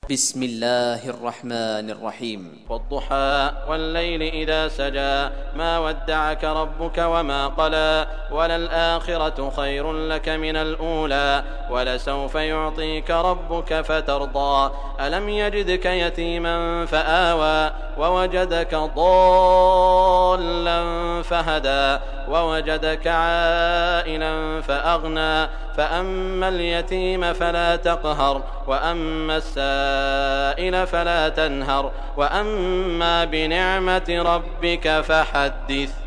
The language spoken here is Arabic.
بسم الله الرحمن الرحيم. والضحى والليل إذا سجى ما ودعك ربك وما قلى وللآخرة خير لك من الأولى ولسوف يعطيك ربك فترضى ألم يجدك يتيما فآوى ووجدك ضالا فهدى ووجدك عائلا فأغنى فأما اليتيم فلا تقهر وأما السائل فلا تنهر وأما بنعمة ربك فحدث.